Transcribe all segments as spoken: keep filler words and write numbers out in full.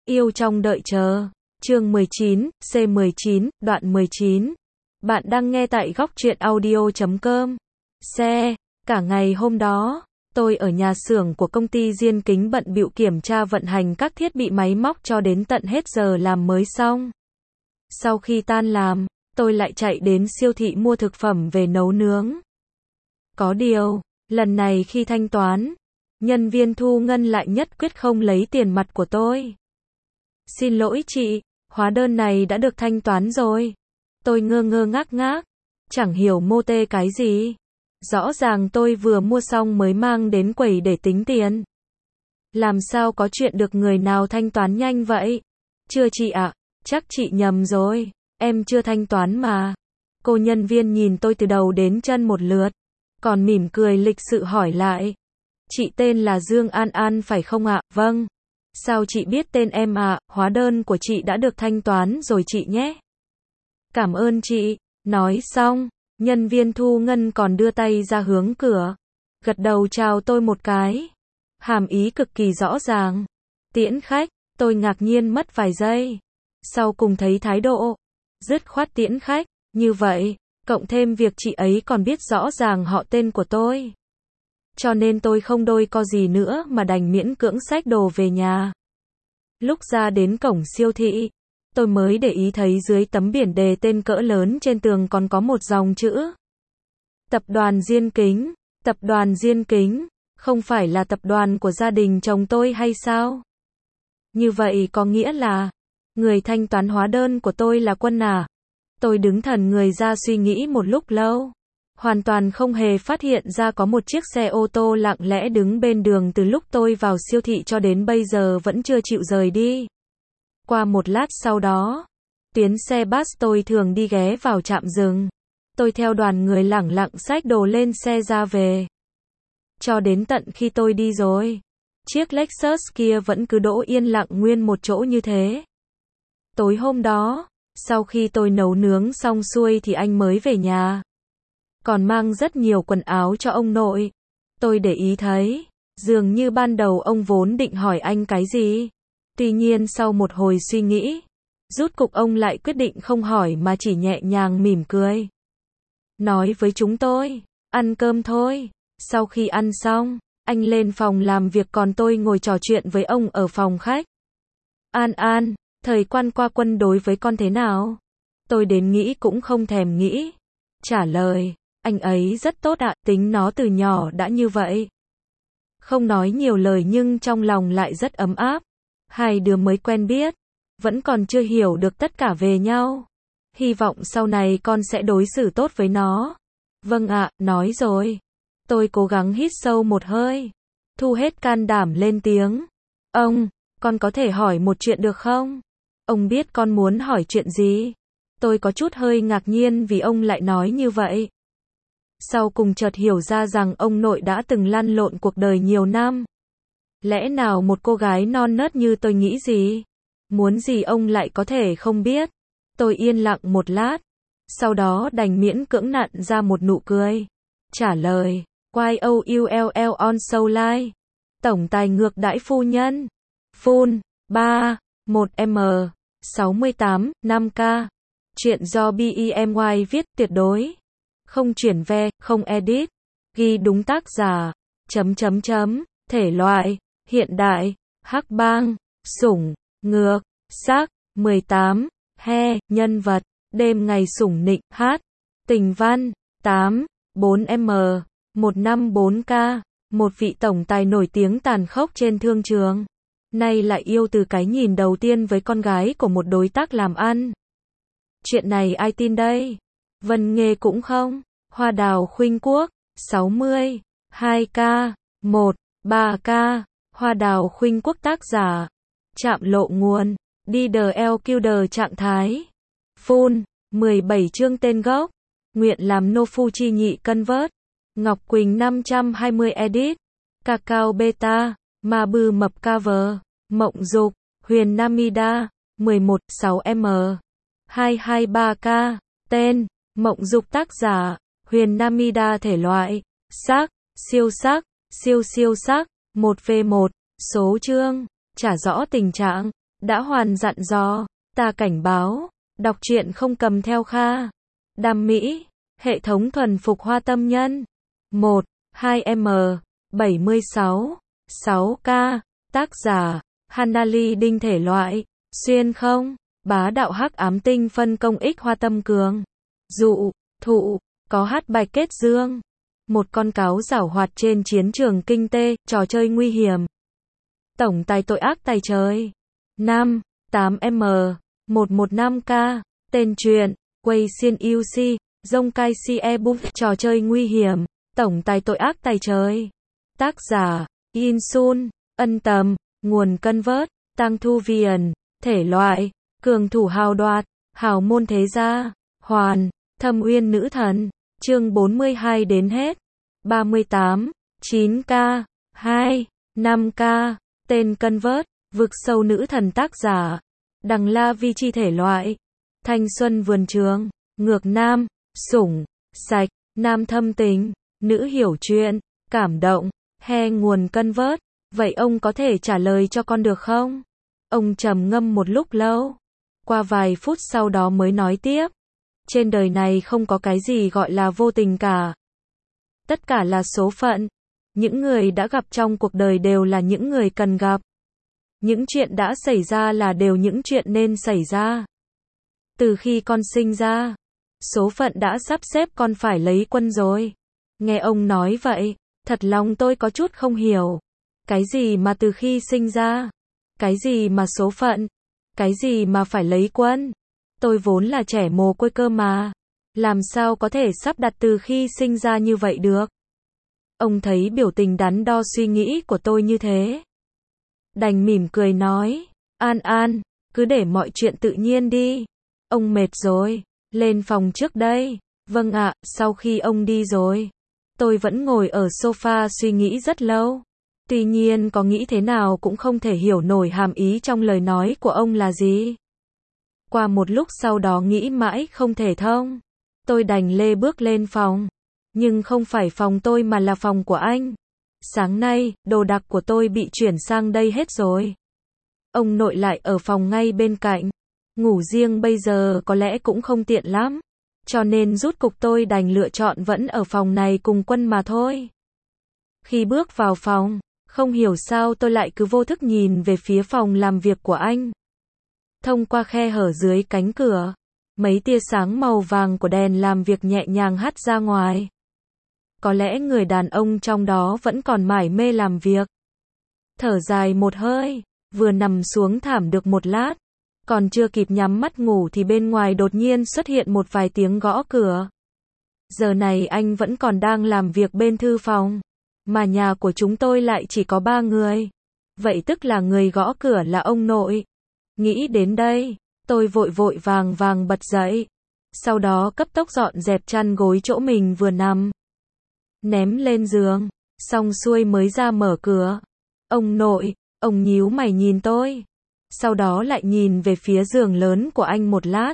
Yêu trong đợi chờ. Chương mười chín, C mười chín, đoạn mười chín. Bạn đang nghe tại góc truyện audio chấm com. Xe. Cả ngày hôm đó, tôi ở nhà xưởng của công ty Diên Kính bận bịu kiểm tra vận hành các thiết bị máy móc cho đến tận hết giờ làm mới xong. Sau khi tan làm, tôi lại chạy đến siêu thị mua thực phẩm về nấu nướng. Có điều, lần này khi thanh toán, nhân viên thu ngân lại nhất quyết không lấy tiền mặt của tôi. Xin lỗi chị, hóa đơn này đã được thanh toán rồi. Tôi ngơ ngơ ngác ngác, chẳng hiểu mô tê cái gì. Rõ ràng tôi vừa mua xong mới mang đến quầy để tính tiền. Làm sao có chuyện được người nào thanh toán nhanh vậy? Chưa chị ạ, chắc chị nhầm rồi, em chưa thanh toán mà. Cô nhân viên nhìn tôi từ đầu đến chân một lượt, còn mỉm cười lịch sự hỏi lại. Chị tên là Dương An An phải không ạ? Vâng. Sao chị biết tên em ạ? Hóa đơn của chị đã được thanh toán rồi chị nhé. Cảm ơn chị. Nói xong, nhân viên thu ngân còn đưa tay ra hướng cửa, gật đầu chào tôi một cái. Hàm ý cực kỳ rõ ràng. Tiễn khách, tôi ngạc nhiên mất vài giây. Sau cùng thấy thái độ dứt khoát tiễn khách như vậy, cộng thêm việc chị ấy còn biết rõ ràng họ tên của tôi. Cho nên tôi không đôi co gì nữa mà đành miễn cưỡng xách đồ về nhà. Lúc ra đến cổng siêu thị, tôi mới để ý thấy dưới tấm biển đề tên cỡ lớn trên tường còn có một dòng chữ. Tập đoàn Diên Kính. Tập đoàn Diên Kính, không phải là tập đoàn của gia đình chồng tôi hay sao? Như vậy có nghĩa là, người thanh toán hóa đơn của tôi là Quân à? Tôi đứng thần người ra suy nghĩ một lúc lâu. Hoàn toàn không hề phát hiện ra có một chiếc xe ô tô lặng lẽ đứng bên đường từ lúc tôi vào siêu thị cho đến bây giờ vẫn chưa chịu rời đi. Qua một lát sau đó, tuyến xe bus tôi thường đi ghé vào trạm dừng. Tôi theo đoàn người lẳng lặng xách đồ lên xe ra về. Cho đến tận khi tôi đi rồi, chiếc Lexus kia vẫn cứ đỗ yên lặng nguyên một chỗ như thế. Tối hôm đó, sau khi tôi nấu nướng xong xuôi thì anh mới về nhà. Còn mang rất nhiều quần áo cho ông nội. Tôi để ý thấy, dường như ban đầu ông vốn định hỏi anh cái gì. Tuy nhiên sau một hồi suy nghĩ, rút cục ông lại quyết định không hỏi mà chỉ nhẹ nhàng mỉm cười. Nói với chúng tôi, ăn cơm thôi. Sau khi ăn xong, anh lên phòng làm việc còn tôi ngồi trò chuyện với ông ở phòng khách. An An, thời quan qua Quân đối với con thế nào? Tôi đến nghĩ cũng không thèm nghĩ. Trả lời, anh ấy rất tốt ạ, tính nó từ nhỏ đã như vậy. Không nói nhiều lời nhưng trong lòng lại rất ấm áp. Hai đứa mới quen biết, vẫn còn chưa hiểu được tất cả về nhau. Hy vọng sau này con sẽ đối xử tốt với nó. Vâng ạ, nói rồi. Tôi cố gắng hít sâu một hơi, thu hết can đảm lên tiếng. Ông, con có thể hỏi một chuyện được không? Ông biết con muốn hỏi chuyện gì? Tôi có chút hơi ngạc nhiên vì ông lại nói như vậy. Sau cùng chợt hiểu ra rằng ông nội đã từng lăn lộn cuộc đời nhiều năm. Lẽ nào một cô gái non nớt như tôi nghĩ gì? Muốn gì ông lại có thể không biết? Tôi yên lặng một lát, sau đó đành miễn cưỡng nặn ra một nụ cười. Trả lời, Y O U L L on so line. Tổng tài ngược đãi phu nhân. Full, ba, một M, sáu mươi tám, năm K. Chuyện do B E M Y viết, tuyệt đối. Không chuyển ve, không edit. Ghi đúng tác giả. Chấm chấm chấm. Thể loại, hiện đại, hắc bang, sủng, ngược, sắc, mười tám, he, nhân vật, đêm ngày sủng nịnh, hát, tình văn, tám, bốn M, một năm bốn K, một vị tổng tài nổi tiếng tàn khốc trên thương trường. Nay lại yêu từ cái nhìn đầu tiên với con gái của một đối tác làm ăn. Chuyện này ai tin đây? Vân Nghê cũng không. Hoa Đào Khuynh Quốc, sáu mươi, hai K, một, ba K. Hoa Đào Khuynh Quốc tác giả. Chạm lộ nguồn. đi đờ eo kiu đờ trạng thái. Full, mười bảy chương tên gốc. Nguyện làm nô phu chi nhị cân vớt. Ngọc Quỳnh năm trăm hai mươi edit. Cacao beta. Ma bư mập cover. Mộng dục. Huyền Namida. mười một, sáu M. hai hai ba K. Tên. Mộng dục tác giả. Huyền Namida thể loại. Sắc. Siêu sắc. Siêu siêu sắc. một V một. Số chương. Chả rõ tình trạng. Đã hoàn dặn dò, ta cảnh báo, đọc truyện không cầm theo Kha. Đam Mỹ, hệ thống thuần phục hoa tâm nhân. một, hai M, bảy mươi sáu, sáu K, tác giả, Hanali Đinh thể loại, xuyên không, bá đạo hắc ám tinh phân công ích hoa tâm cường. Dụ, thụ, có hát bạch kết dương. Một con cáo giảo hoạt trên chiến trường kinh tế, trò chơi nguy hiểm. Tổng tài tội ác tài trời. năm, tám M, một một năm K, tên truyện, Quay Xiên u xê, Dông Cai Si Ebook, trò chơi nguy hiểm, tổng tài tội ác tài trời. Tác giả, Insun, ân tầm, nguồn cân vớt, Tăng Thu Viền, thể loại, cường thủ hào đoạt, hào môn thế gia, hoàn, thâm uyên nữ thần, chương bốn mươi hai đến hết. ba mươi tám, chín K, hai, năm K, tên cân vớt, vực sâu nữ thần tác giả, Đằng La Vi Chi thể loại, thanh xuân vườn trường, ngược nam, sủng, sạch, nam thâm tình, nữ hiểu chuyện, cảm động, he nguồn cân vớt, vậy ông có thể trả lời cho con được không? Ông trầm ngâm một lúc lâu, qua vài phút sau đó mới nói tiếp. Trên đời này không có cái gì gọi là vô tình cả. Tất cả là số phận. Những người đã gặp trong cuộc đời đều là những người cần gặp. Những chuyện đã xảy ra là đều những chuyện nên xảy ra. Từ khi con sinh ra, số phận đã sắp xếp con phải lấy quân rồi. Nghe ông nói vậy, thật lòng tôi có chút không hiểu. Cái gì mà từ khi sinh ra? Cái gì mà số phận? Cái gì mà phải lấy quân? Tôi vốn là trẻ mồ côi cơ mà. Làm sao có thể sắp đặt từ khi sinh ra như vậy được? Ông thấy biểu tình đắn đo suy nghĩ của tôi như thế. Đành mỉm cười nói, An An, cứ để mọi chuyện tự nhiên đi. Ông mệt rồi, lên phòng trước đây. Vâng ạ, sau khi ông đi rồi, tôi vẫn ngồi ở sofa suy nghĩ rất lâu. Tuy nhiên có nghĩ thế nào cũng không thể hiểu nổi hàm ý trong lời nói của ông là gì. Qua một lúc sau đó nghĩ mãi không thể thông. Tôi đành lê bước lên phòng. Nhưng không phải phòng tôi mà là phòng của anh. Sáng nay, đồ đạc của tôi bị chuyển sang đây hết rồi. Ông nội lại ở phòng ngay bên cạnh. Ngủ riêng bây giờ có lẽ cũng không tiện lắm. Cho nên rút cục tôi đành lựa chọn vẫn ở phòng này cùng Quân mà thôi. Khi bước vào phòng, không hiểu sao tôi lại cứ vô thức nhìn về phía phòng làm việc của anh. Thông qua khe hở dưới cánh cửa, mấy tia sáng màu vàng của đèn làm việc nhẹ nhàng hắt ra ngoài. Có lẽ người đàn ông trong đó vẫn còn mải mê làm việc. Thở dài một hơi, vừa nằm xuống thảm được một lát, còn chưa kịp nhắm mắt ngủ thì bên ngoài đột nhiên xuất hiện một vài tiếng gõ cửa. Giờ này anh vẫn còn đang làm việc bên thư phòng, mà nhà của chúng tôi lại chỉ có ba người. Vậy tức là người gõ cửa là ông nội. Nghĩ đến đây, tôi vội vội vàng vàng bật dậy. Sau đó cấp tốc dọn dẹp chăn gối chỗ mình vừa nằm. Ném lên giường, xong xuôi mới ra mở cửa. Ông nội, ông nhíu mày nhìn tôi. Sau đó lại nhìn về phía giường lớn của anh một lát.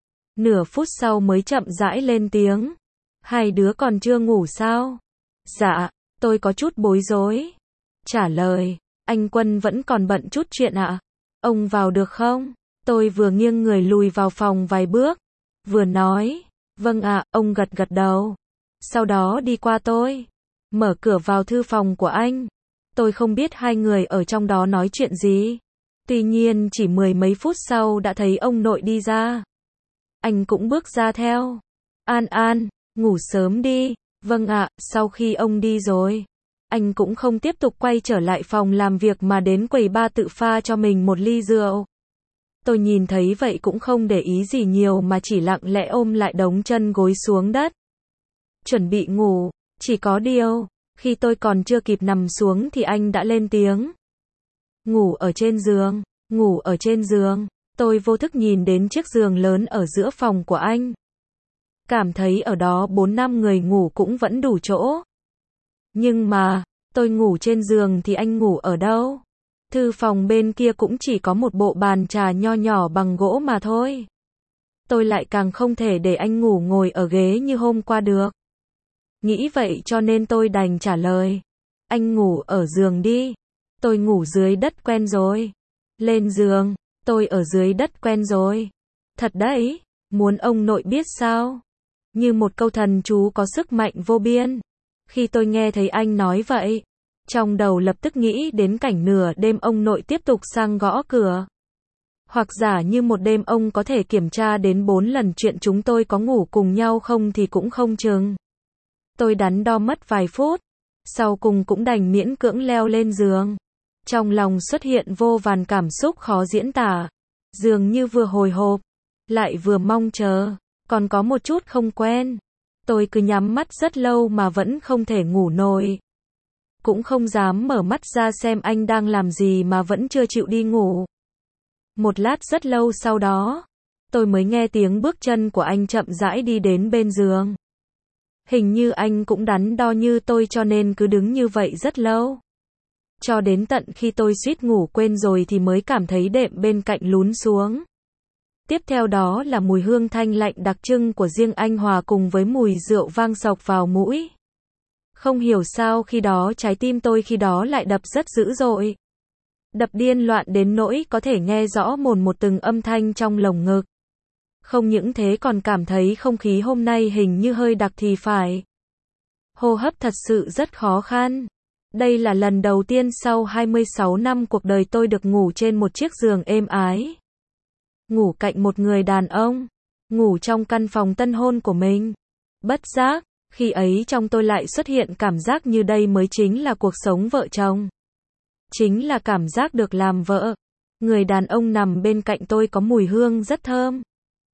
Nửa phút sau mới chậm rãi lên tiếng. Hai đứa còn chưa ngủ sao? Dạ, tôi có chút bối rối. Trả lời, anh Quân vẫn còn bận chút chuyện ạ. Ông vào được không? Tôi vừa nghiêng người lùi vào phòng vài bước, vừa nói, vâng ạ, ông gật gật đầu. Sau đó đi qua tôi, mở cửa vào thư phòng của anh. Tôi không biết hai người ở trong đó nói chuyện gì. Tuy nhiên chỉ mười mấy phút sau đã thấy ông nội đi ra. Anh cũng bước ra theo. An An, ngủ sớm đi. Vâng ạ, sau khi ông đi rồi, anh cũng không tiếp tục quay trở lại phòng làm việc mà đến quầy bar tự pha cho mình một ly rượu. Tôi nhìn thấy vậy cũng không để ý gì nhiều mà chỉ lặng lẽ ôm lại đống chân gối xuống đất. Chuẩn bị ngủ, chỉ có điều, khi tôi còn chưa kịp nằm xuống thì anh đã lên tiếng. Ngủ ở trên giường, ngủ ở trên giường. Tôi vô thức nhìn đến chiếc giường lớn ở giữa phòng của anh. Cảm thấy ở đó bốn năm người ngủ cũng vẫn đủ chỗ. Nhưng mà, tôi ngủ trên giường thì anh ngủ ở đâu? Thư phòng bên kia cũng chỉ có một bộ bàn trà nho nhỏ bằng gỗ mà thôi. Tôi lại càng không thể để anh ngủ ngồi ở ghế như hôm qua được. Nghĩ vậy cho nên tôi đành trả lời. Anh ngủ ở giường đi. Tôi ngủ dưới đất quen rồi. Lên giường, Tôi ở dưới đất quen rồi. Thật đấy, muốn ông nội biết sao? Như một câu thần chú có sức mạnh vô biên. Khi tôi nghe thấy anh nói vậy, trong đầu lập tức nghĩ đến cảnh nửa đêm ông nội tiếp tục sang gõ cửa. Hoặc giả như một đêm ông có thể kiểm tra đến bốn lần chuyện chúng tôi có ngủ cùng nhau không thì cũng không chừng. Tôi đắn đo mất vài phút, sau cùng cũng đành miễn cưỡng leo lên giường. Trong lòng xuất hiện vô vàn cảm xúc khó diễn tả, dường như vừa hồi hộp, lại vừa mong chờ, còn có một chút không quen. Tôi cứ nhắm mắt rất lâu mà vẫn không thể ngủ nổi. Cũng không dám mở mắt ra xem anh đang làm gì mà vẫn chưa chịu đi ngủ. Một lát rất lâu sau đó, tôi mới nghe tiếng bước chân của anh chậm rãi đi đến bên giường. Hình như anh cũng đắn đo như tôi cho nên cứ đứng như vậy rất lâu. Cho đến tận khi tôi suýt ngủ quên rồi thì mới cảm thấy đệm bên cạnh lún xuống. Tiếp theo đó là mùi hương thanh lạnh đặc trưng của riêng anh hòa cùng với mùi rượu vang sộc vào mũi. Không hiểu sao khi đó trái tim tôi khi đó lại đập rất dữ dội. Đập điên loạn đến nỗi có thể nghe rõ mồn một từng âm thanh trong lồng ngực. Không những thế còn cảm thấy không khí hôm nay hình như hơi đặc thì phải. Hô hấp thật sự rất khó khăn. Đây là lần đầu tiên sau hai mươi sáu năm cuộc đời tôi được ngủ trên một chiếc giường êm ái. Ngủ cạnh một người đàn ông. Ngủ trong căn phòng tân hôn của mình. Bất giác, khi ấy trong tôi lại xuất hiện cảm giác như đây mới chính là cuộc sống vợ chồng. Chính là cảm giác được làm vợ. Người đàn ông nằm bên cạnh tôi có mùi hương rất thơm.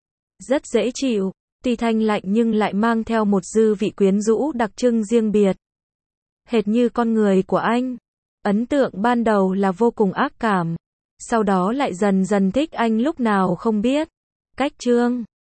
Rất dễ chịu, tuy thanh lạnh nhưng lại mang theo một dư vị quyến rũ đặc trưng riêng biệt. Hệt như con người của anh. Ấn tượng ban đầu là vô cùng ác cảm. Sau đó lại dần dần thích anh lúc nào không biết. Cách chương